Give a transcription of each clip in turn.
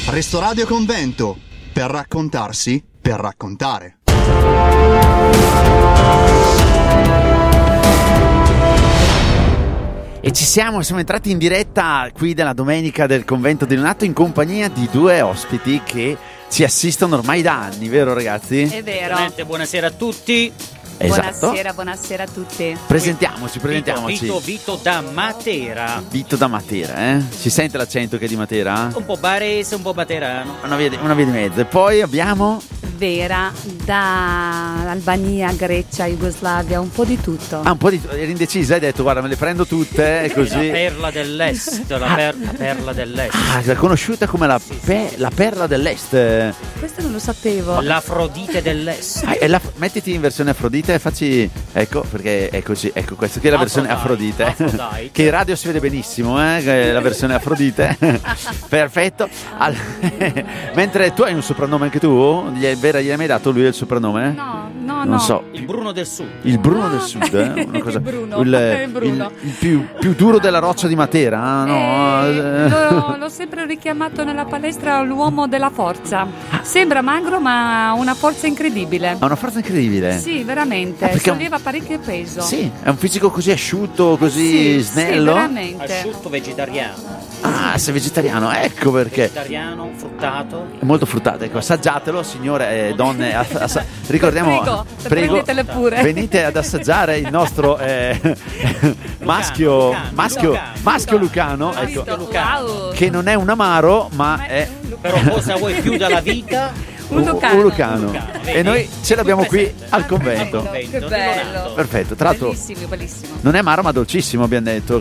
Resto Radio Convento, per raccontarsi, per raccontare. E siamo entrati in diretta qui della domenica del convento di Leonato in compagnia di due ospiti che ci assistono ormai da anni, vero ragazzi? È vero. Buonasera a tutti. Esatto. Buonasera a tutti. Presentiamoci. Vito da Matera. Vito da Matera, eh? Si sente l'accento che è di Matera? Un po' barese, un po' materano. Una via di mezzo. E poi abbiamo Vera da Albania, Grecia, Jugoslavia, un po' di tutto. un po' di... eri indecisa, hai detto guarda me le prendo tutte e così. La perla dell'est, la perla dell'est. È conosciuta come la perla dell'est. Questo non lo sapevo. L'Afrodite dell'est. Mettiti in versione Afrodite e facci, ecco, perché eccoci, ecco, questa qui è la versione Afrodite. Che in radio si vede benissimo, che è la versione Afrodite. Perfetto. Mentre tu hai un soprannome anche tu? Vera, gli hai mai dato lui il soprannome? No. Non so. Il Bruno del Sud. Il Bruno del Sud, Una cosa, Il Bruno. il più duro della roccia di Matera, no? L'ho sempre richiamato nella palestra l'uomo della forza. Sembra magro ma ha una forza incredibile. Ha una forza incredibile. Sì, veramente. Solleva parecchio peso. Sì, è un fisico così asciutto, così snello. Sì, veramente. Asciutto vegetariano. Ah, sei vegetariano, ecco perché. Vegetariano, fruttato. È molto fruttato, ecco, assaggiatelo, signore e donne. Ricordiamo, prego, prendetele pure. venite ad assaggiare il nostro maschio lucano, ecco, Wow. che non è un amaro, ma è Però cosa vuoi più dalla vita? Un lucano. E noi ce l'abbiamo qui al convento. Che bello. Perfetto, tra l'altro Bellissimo. non è amaro ma dolcissimo, abbiamo detto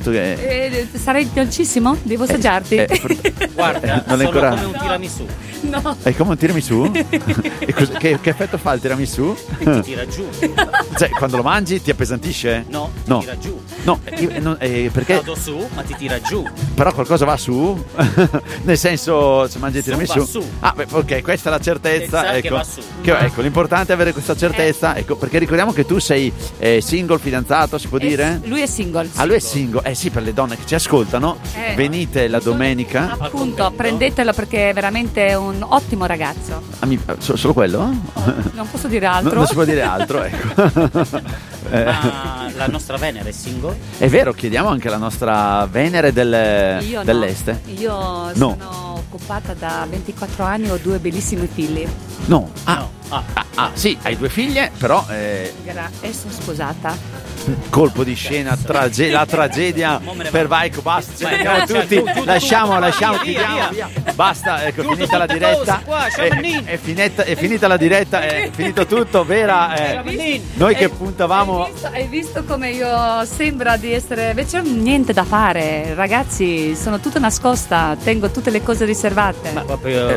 che Sarai dolcissimo? Devo assaggiarti. Guarda, non è sono ancora come un tiramisù. No. è come un tiramisù? E che effetto fa il tiramisù? Ti tira giù. Cioè, quando lo mangi ti appesantisce? No, ti tira giù. No, perché Vado su, ma ti tira giù. però qualcosa va su? Nel senso, se mangi il tiramisù. Va su. Ah, beh, ok, questa è la certezza, Che ecco. va su. Ecco, l'importante è avere questa certezza, ecco, perché ricordiamo che tu sei single, fidanzato, si può dire? Lui è single. Ah, lui è single. Eh sì, per le donne che ci ascoltano, venite la domenica. Appunto, prendetelo perché è veramente un ottimo ragazzo. Solo quello? Non posso dire altro. Non si può dire altro, ecco. Ma la nostra Venere è single? È vero, chiediamo anche alla nostra Venere Io no. dell'est. Io No. sono occupata da 24 anni, ho 2 bellissimi figli. No. No. Sì, hai 2 figlie, però E sono sposata. colpo di scena, la tragedia per Vaico, basta, ce ne andiamo tutti, tu, lasciamo, via. via. Basta, ecco, Chiudo finita la tutto, diretta, qua, è finita la diretta, è finito tutto, Vera, noi che puntavamo... Hai visto come io sembra di essere... Invece niente da fare, ragazzi, sono tutta nascosta, tengo tutte le cose riservate. Ma proprio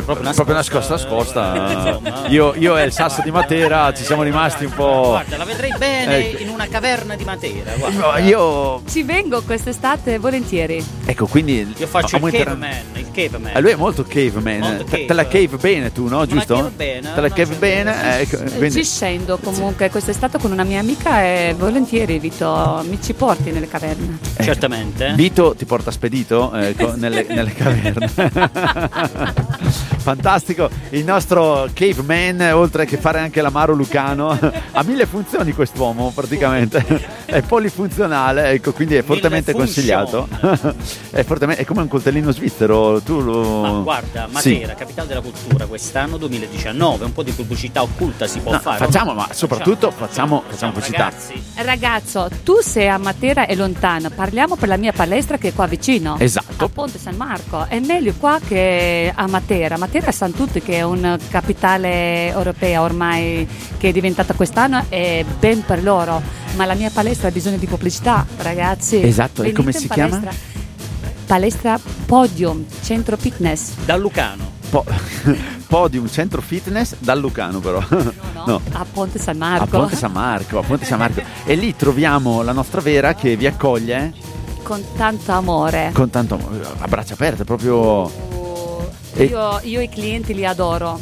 nascosta. Io e il Sasso di Matera ci siamo rimasti un po'... Guarda, la vedrei bene Ecco. in una caverna di Matera. Guarda. No, io... Ci vengo quest'estate volentieri. Ecco, quindi... Io faccio il aumenterà- caveman. Lui è molto caveman, Molto te la cave bene tu, no? Giusto? cave bene, Te la no, cave sì. bene, ecco, quindi- Ci scendo comunque quest'estate con una mia amica e volentieri, Vito, mi ci porti nelle caverne. Certamente. Vito ti porta spedito nelle caverne. Fantastico, il nostro caveman, oltre che fare anche l'amaro lucano, ha 1000 funzioni quest'uomo praticamente, è polifunzionale, ecco, quindi è fortemente consigliato. È come un coltellino svizzero, tu lo... Ma guarda, Matera, capitale della cultura, quest'anno 2019, un po' di pubblicità occulta si può No, fare. facciamo, ma soprattutto facciamo pubblicità. Ragazzi, Ragazzo, tu sei a Matera e lontano, parliamo per la mia palestra che è qua vicino. Esatto. A Ponte San Marco, è meglio qua che a Matera. Matera sanno tutti che è una capitale europea ormai che è diventata quest'anno e ben per loro, ma la mia palestra ha bisogno di pubblicità, ragazzi. Esatto, e Venite come in si palestra. chiama? Palestra Podium, centro fitness. da Lucano. Podium centro fitness dal Lucano però. No. A Ponte San Marco. A Ponte San Marco. E lì troviamo la nostra Vera che vi accoglie Con tanto amore. con tanto amore, a braccia aperte proprio. Io i clienti li adoro.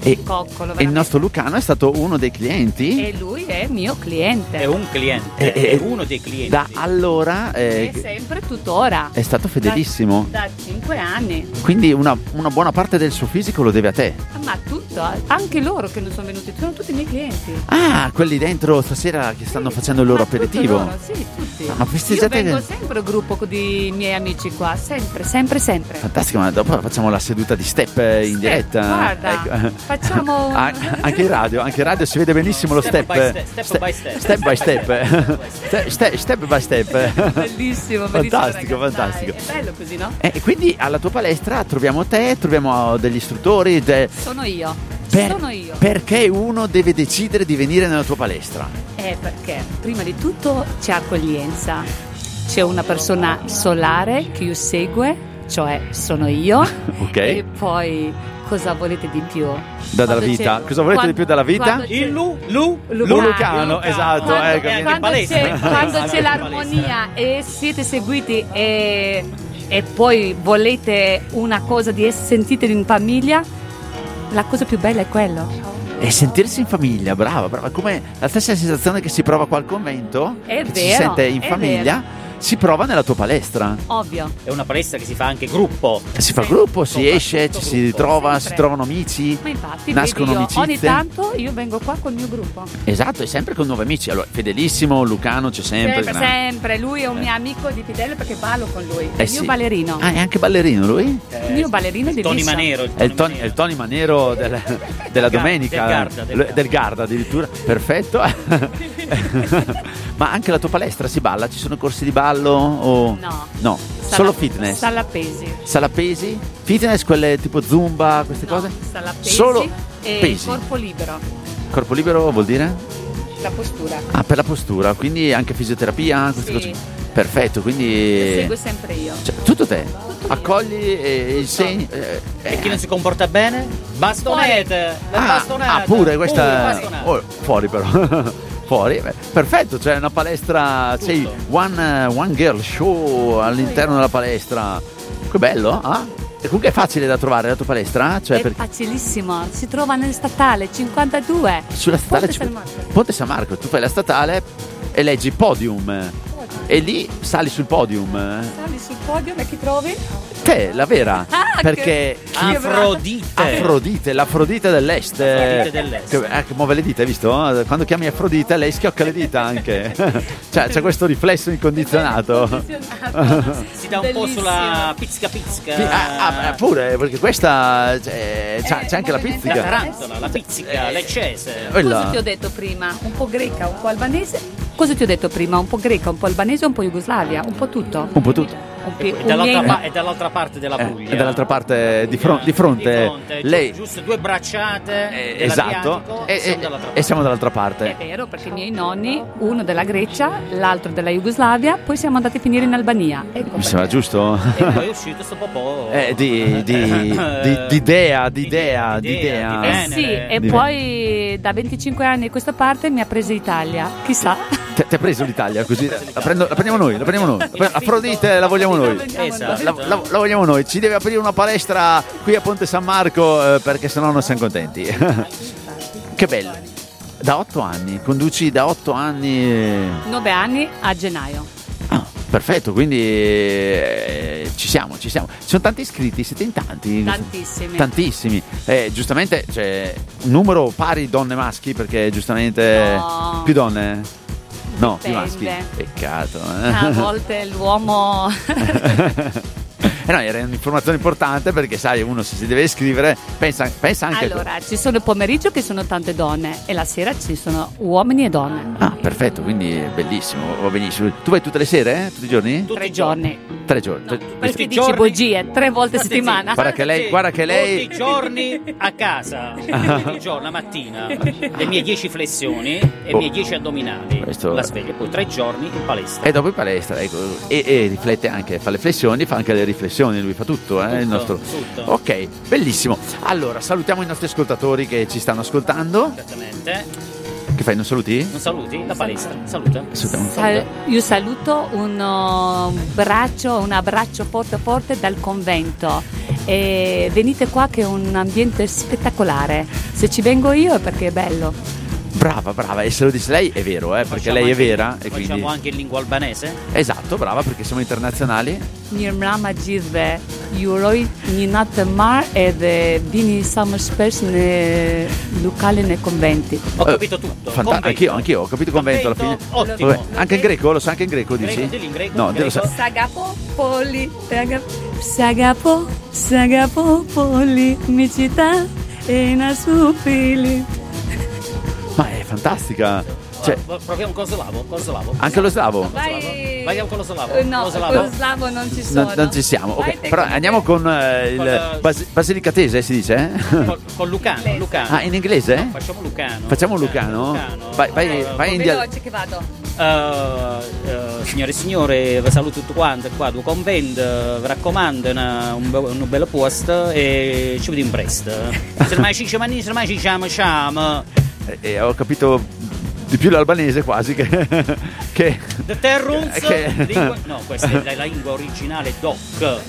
E, coccolo, e il nostro Lucano è stato uno dei clienti. E lui è mio cliente. È un cliente, è uno dei clienti. Da allora E sempre tuttora. è stato fedelissimo. Da 5 anni. Quindi una buona parte del suo fisico lo deve a te. Ma tutto, anche loro che non sono venuti, sono tutti i miei clienti. Ah, quelli dentro stasera che stanno facendo il loro Ma tutto aperitivo. loro, sì, tutti. Ma festeggiate- Io vengo sempre al gruppo di miei amici qua, sempre. Fantastico, ma dopo facciamo la seduta di step in diretta. Guarda, facciamo un- Anche in radio si vede benissimo lo Step step. by step, step by step. Step by step. Step by step. Bellissimo, Fantastico, ragazzi, fantastico. dai. È bello così, no? E quindi alla tua palestra troviamo te, troviamo degli istruttori. Sono io. Sono io. Perché uno deve decidere di venire nella tua palestra? Perché prima di tutto c'è accoglienza. C'è una persona solare che io segue, cioè sono io. Ok. E poi cosa volete di più? Dalla Quando vita. c'è- Cosa volete di più dalla vita? quando c'è- Il Lucano, esatto. Quando, Ecco. anche quando palestra. c'è, Palestra, quando anche c'è palestra. l'armonia e siete seguiti e poi volete una cosa di sentite in famiglia, la cosa più bella è quello. E sentirsi in famiglia, brava, come la stessa sensazione che si prova qua al convento, È che si vero, sente in è famiglia, si prova nella tua palestra. Ovvio. È una palestra che si fa anche gruppo. Si fa Sì. gruppo, si Soprattutto esce, ci si gruppo. trova, si Sempre. trovano amici, Ma infatti nascono vedi, amicizie. ogni tanto io vengo qua col mio gruppo. Esatto, e sempre con nuovi amici. Allora, fedelissimo, Lucano c'è sempre. Sempre, lui è un mio amico di fedele perché ballo con lui. È il sì. mio ballerino. Ah, è anche ballerino lui? Il mio ballerino di Tony Vissa. Manero. È il Tony Manero della domenica, del Garda addirittura, perfetto. Ma anche la tua palestra si balla? Ci sono corsi di ballo? O... No. Solo fitness? Sala pesi. Sala pesi? Fitness, quelle tipo Zumba, queste cose? Sala pesi. Solo e pesi. corpo libero. Corpo libero vuol dire? La postura. Ah, per la postura, quindi anche fisioterapia, queste Sì. cose. Perfetto, Lo quindi seguo sempre io. cioè, tutto te. Tutto io. Accogli il segno. E chi non si comporta bene? Bastonete! Le bastonate! pure questa. bastonate. Oh, fuori però. Fuori, beh, perfetto, c'è una palestra, c'è one girl show all'interno della palestra. Che bello, ah? E comunque è facile da trovare la tua palestra? Cioè, È facilissimo. Si trova nel statale 52. sulla statale Ponte San Marco. Ponte San Marco, tu fai la statale e leggi Podium. E lì sali sul podium. Sali sul podio e chi trovi? Te, la vera. Ah, perché che Afrodite! l'Afrodite dell'Est. L'Afrodite dell'Est. Che muove le dita, hai visto? Quando chiami Afrodite lei schiocca le dita anche. Cioè, c'è questo riflesso incondizionato. Si dà un po' sulla pizzica. Pure, perché questa c'è anche la La pizzica. tarantola, la pizzica, leccese. Quella- Cosa ti ho detto prima? Un po' greca, un po' albanese? Cosa ti ho detto prima? Un po' greca, un po' albanese, un po' Jugoslavia? Un po' tutto? Un po' tutto. E dall'altra parte della Puglia. E dall'altra parte di fronte. Lei. Giusto due bracciate Esatto. dell'Adriatico, E siamo dall'altra È parte. vero, perché i miei nonni, uno della Grecia, l'altro della Jugoslavia, poi siamo andati a finire in Albania. Ecco Mi sembra giusto? E poi è uscito sto popò Di idea. di Eh sì, e Di- poi da 25 anni a questa parte mi ha preso Italia, chissà. Ti ha preso l'Italia così? La prendiamo noi. Afrodite la vogliamo noi. Esatto. La vogliamo noi. Ci deve aprire una palestra qui a Ponte San Marco perché sennò non siamo contenti. Che bello. Da 8 anni, conduci da 8 anni. 9 anni a gennaio. Ah, perfetto, quindi ci siamo. Ci sono tanti iscritti, siete in tanti? Tantissimi. Tantissimi. Giustamente c'è un numero pari donne-maschi perché giustamente No. più donne? No, più maschi. Dipende. Peccato. A volte l'uomo No, era un'informazione importante perché sai, uno se si deve iscrivere pensa anche allora ci sono il pomeriggio che sono tante donne e la sera ci sono uomini e donne. Ah, perfetto, quindi è bellissimo, va benissimo. Tu vai tutte le sere? Tutti i giorni? 3 giorni. 3 giorni. Perché i dici giorni- bugie 3 volte a settimana. Guarda che lei- Tutti i giorni a casa, tutti i giorni, la mattina, le mie 10 flessioni e le mie 10 addominali. Questo- La sveglia, poi 3 giorni in palestra. E dopo in palestra, ecco, e riflette anche, fa le flessioni, fa anche le riflessioni, lui fa tutto, il nostro. tutto. Ok, bellissimo. Allora, salutiamo i nostri ascoltatori che ci stanno ascoltando. Esattamente. Che fai, non saluti? Non saluti? La palestra, saluta. Io saluto un abbraccio forte dal convento e venite qua che è un ambiente spettacolare. Se ci vengo io è perché è bello. Brava, e se lo dice lei è vero, perché lei è vera. E facciamo quindi... anche in lingua albanese? Esatto, brava, perché siamo internazionali. Mirëmbrëma gjithëve. Ju uroj një natë të marë edhe vini sa më shpesh në lokalin e conventi. Ho capito tutto. Anch'io ho capito convento alla fine. Ottimo. Vabbè, anche in greco? Lo sa anche in greco, dici? Dillo in greco. No, dillo Sagapo poli, sagapo poli, micità e nasupili. Ma è fantastica. Cioè, proviamo con slavo. Anche lo slavo? Vai con lo slavo. No, con lo slavo non ci sono. Non ci siamo. Okay. Però andiamo con il basilicatese, si dice? Con Lucano. Ah, in inglese? No, facciamo Lucano. Vai in veloce che vado. Signore e signori, vi saluto tutti quanti qua, due conventi, vi raccomando un bel posto e ci vediamo presto. Se mai ci diciamo ho capito di più l'albanese quasi che The Terrunz no, questa è la lingua originale DOC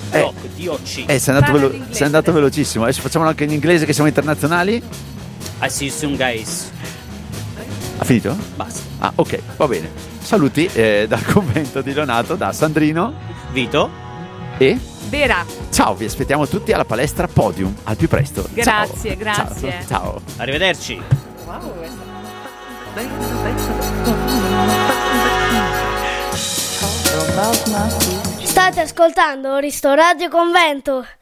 sei andato velocissimo. Adesso facciamolo anche in inglese che siamo internazionali. I see you soon, guys. Ha finito? Basta. Ah, ok, va bene. Saluti dal convento di Lonato da Sandrino, Vito e Vera. Ciao, vi aspettiamo tutti alla palestra Podium al più presto. Grazie. Ciao. Arrivederci. State ascoltando Risto Radio Convento.